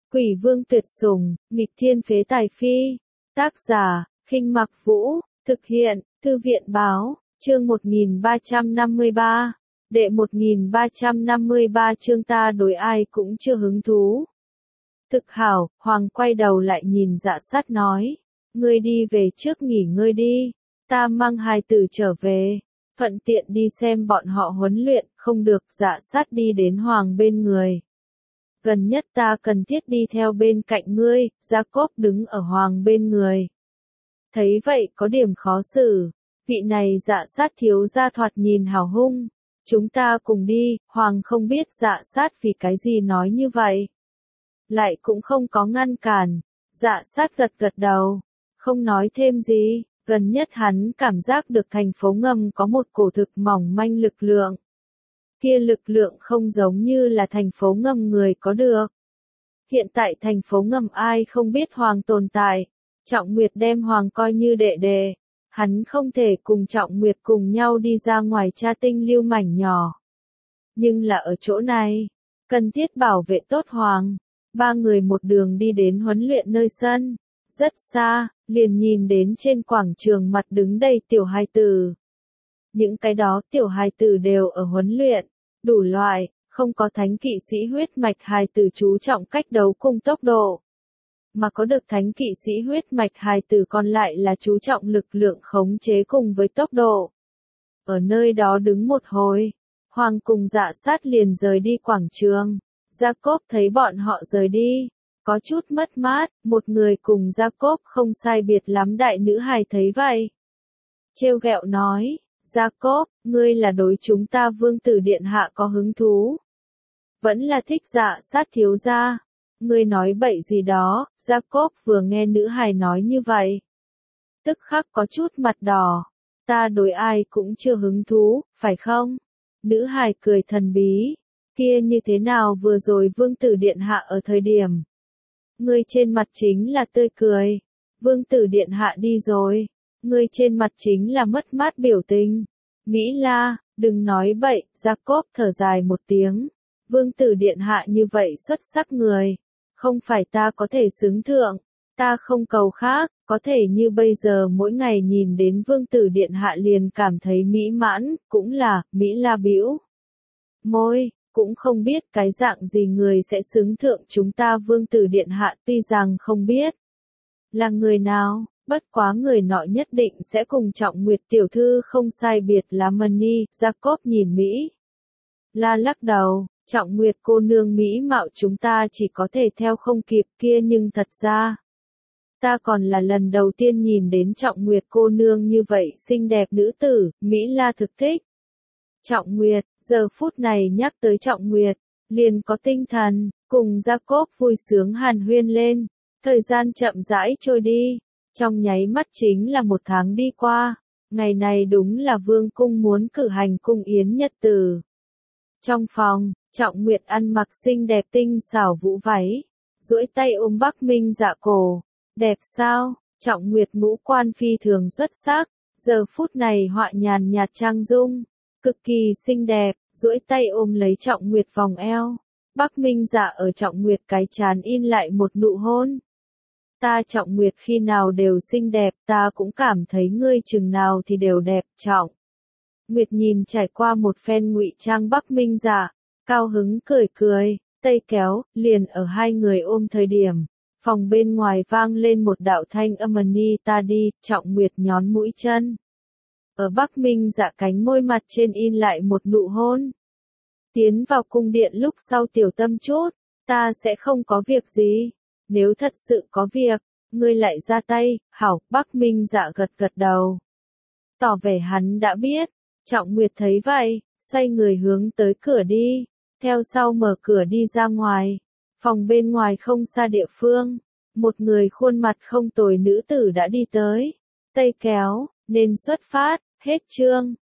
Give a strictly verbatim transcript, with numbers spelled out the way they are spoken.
Quỷ vương tuyệt sủng, nghịch thiên phế tài phi. Tác giả, Khinh Mặc Vũ, thực hiện, Thư viện báo, chương một nghìn ba trăm năm mươi ba. Đệ một nghìn ba trăm năm mươi ba chương ta đối ai cũng chưa hứng thú. Thực hảo, Hoàng quay đầu lại nhìn Dạ Sát nói. Ngươi đi về trước nghỉ ngơi đi, ta mang hài tử trở về. Thuận tiện đi xem bọn họ huấn luyện, không được. Dạ Sát đi đến Hoàng bên người. Gần nhất ta cần thiết đi theo bên cạnh ngươi. Jacob đứng ở Hoàng bên người. Thấy vậy có điểm khó xử. Vị này Dạ Sát thiếu gia thoạt nhìn hào hung. Chúng ta cùng đi. Hoàng không biết Dạ Sát vì cái gì nói như vậy. Lại cũng không có ngăn cản. Dạ Sát gật gật đầu. Không nói thêm gì. Gần nhất hắn cảm giác được thành phố ngầm có một cổ thực mỏng manh lực lượng. Kia lực lượng không giống như là thành phố ngầm người có được. Hiện tại thành phố ngầm ai không biết Hoàng tồn tại. Trọng Nguyệt đem Hoàng coi như đệ đệ. Hắn không thể cùng Trọng Nguyệt cùng nhau đi ra ngoài tra tinh lưu mảnh nhỏ. Nhưng là ở chỗ này, cần thiết bảo vệ tốt Hoàng. Ba người một đường đi đến huấn luyện nơi sân. Rất xa, liền nhìn đến trên quảng trường mặt đứng đầy tiểu hài tử. Những cái đó tiểu hài tử đều ở huấn luyện, đủ loại, không có thánh kỵ sĩ huyết mạch hài tử chú trọng cách đấu cùng tốc độ. Mà có được thánh kỵ sĩ huyết mạch hài tử còn lại là chú trọng lực lượng khống chế cùng với tốc độ. Ở nơi đó đứng một hồi, Hoàng cùng Dạ Sát liền rời đi quảng trường. Jacob thấy bọn họ rời đi. Có chút mất mát, một người cùng Jacob không sai biệt lắm đại nữ hài thấy vậy. Trêu ghẹo nói, Jacob, ngươi là đối chúng ta vương tử điện hạ có hứng thú. Vẫn là thích Dạ Sát thiếu gia. Ngươi nói bậy gì đó. Jacob vừa nghe nữ hài nói như vậy. Tức khắc có chút mặt đỏ. Ta đối ai cũng chưa hứng thú, phải không? Nữ hài cười thần bí. Kia như thế nào vừa rồi vương tử điện hạ ở thời điểm. Ngươi trên mặt chính là tươi cười. Vương tử điện hạ đi rồi. Ngươi trên mặt chính là mất mát biểu tình. Mỹ La, đừng nói bậy. Jacob thở dài một tiếng. Vương tử điện hạ như vậy xuất sắc người. Không phải ta có thể xứng thượng. Ta không cầu khác. Có thể như bây giờ mỗi ngày nhìn đến vương tử điện hạ liền cảm thấy mỹ mãn. Cũng là, Mỹ La bĩu môi. Cũng không biết cái dạng gì người sẽ xứng thượng chúng ta vương tử điện hạ, tuy rằng không biết là người nào, bất quá người nọ nhất định sẽ cùng Trọng Nguyệt tiểu thư không sai biệt là Mani. Jacob nhìn Mỹ La lắc đầu, Trọng Nguyệt cô nương mỹ mạo chúng ta chỉ có thể theo không kịp kia, nhưng thật ra ta còn là lần đầu tiên nhìn đến Trọng Nguyệt cô nương như vậy xinh đẹp nữ tử. Mỹ La thực thích Trọng Nguyệt. Giờ phút này nhắc tới Trọng Nguyệt, liền có tinh thần, cùng Jacob vui sướng hàn huyên lên. Thời gian chậm rãi trôi đi, trong nháy mắt chính là một tháng đi qua. Ngày này đúng là vương cung muốn cử hành cung yến nhật tử. Trong phòng, Trọng Nguyệt ăn mặc xinh đẹp tinh xảo vũ váy, duỗi tay ôm Bắc Minh Dạ cổ. Đẹp sao? Trọng Nguyệt ngũ quan phi thường xuất sắc, giờ phút này họa nhàn nhạt trang dung. Cực kỳ xinh đẹp, duỗi tay ôm lấy Trọng Nguyệt vòng eo. Bắc Minh Dạ ở Trọng Nguyệt cái trán in lại một nụ hôn. Ta Trọng Nguyệt khi nào đều xinh đẹp, ta cũng cảm thấy ngươi chừng nào thì đều đẹp. Trọng Nguyệt nhìn trải qua một phen ngụy trang Bắc Minh Dạ, cao hứng cười cười, tay kéo, liền ở hai người ôm thời điểm. Phòng bên ngoài vang lên một đạo thanh âm ni ta đi. Trọng Nguyệt nhón mũi chân. Ở Bắc Minh Dạ cánh môi mặt trên in lại một nụ hôn. Tiến vào cung điện lúc sau tiểu tâm chút, ta sẽ không có việc gì. Nếu thật sự có việc, ngươi lại ra tay. Hảo. Bắc Minh Dạ gật gật đầu, tỏ vẻ hắn đã biết. Trọng Nguyệt thấy vậy, xoay người hướng tới cửa đi, theo sau mở cửa đi ra ngoài. Phòng bên ngoài không xa địa phương, một người khuôn mặt không tồi nữ tử đã đi tới. Tay kéo, nên xuất phát. Hết chương.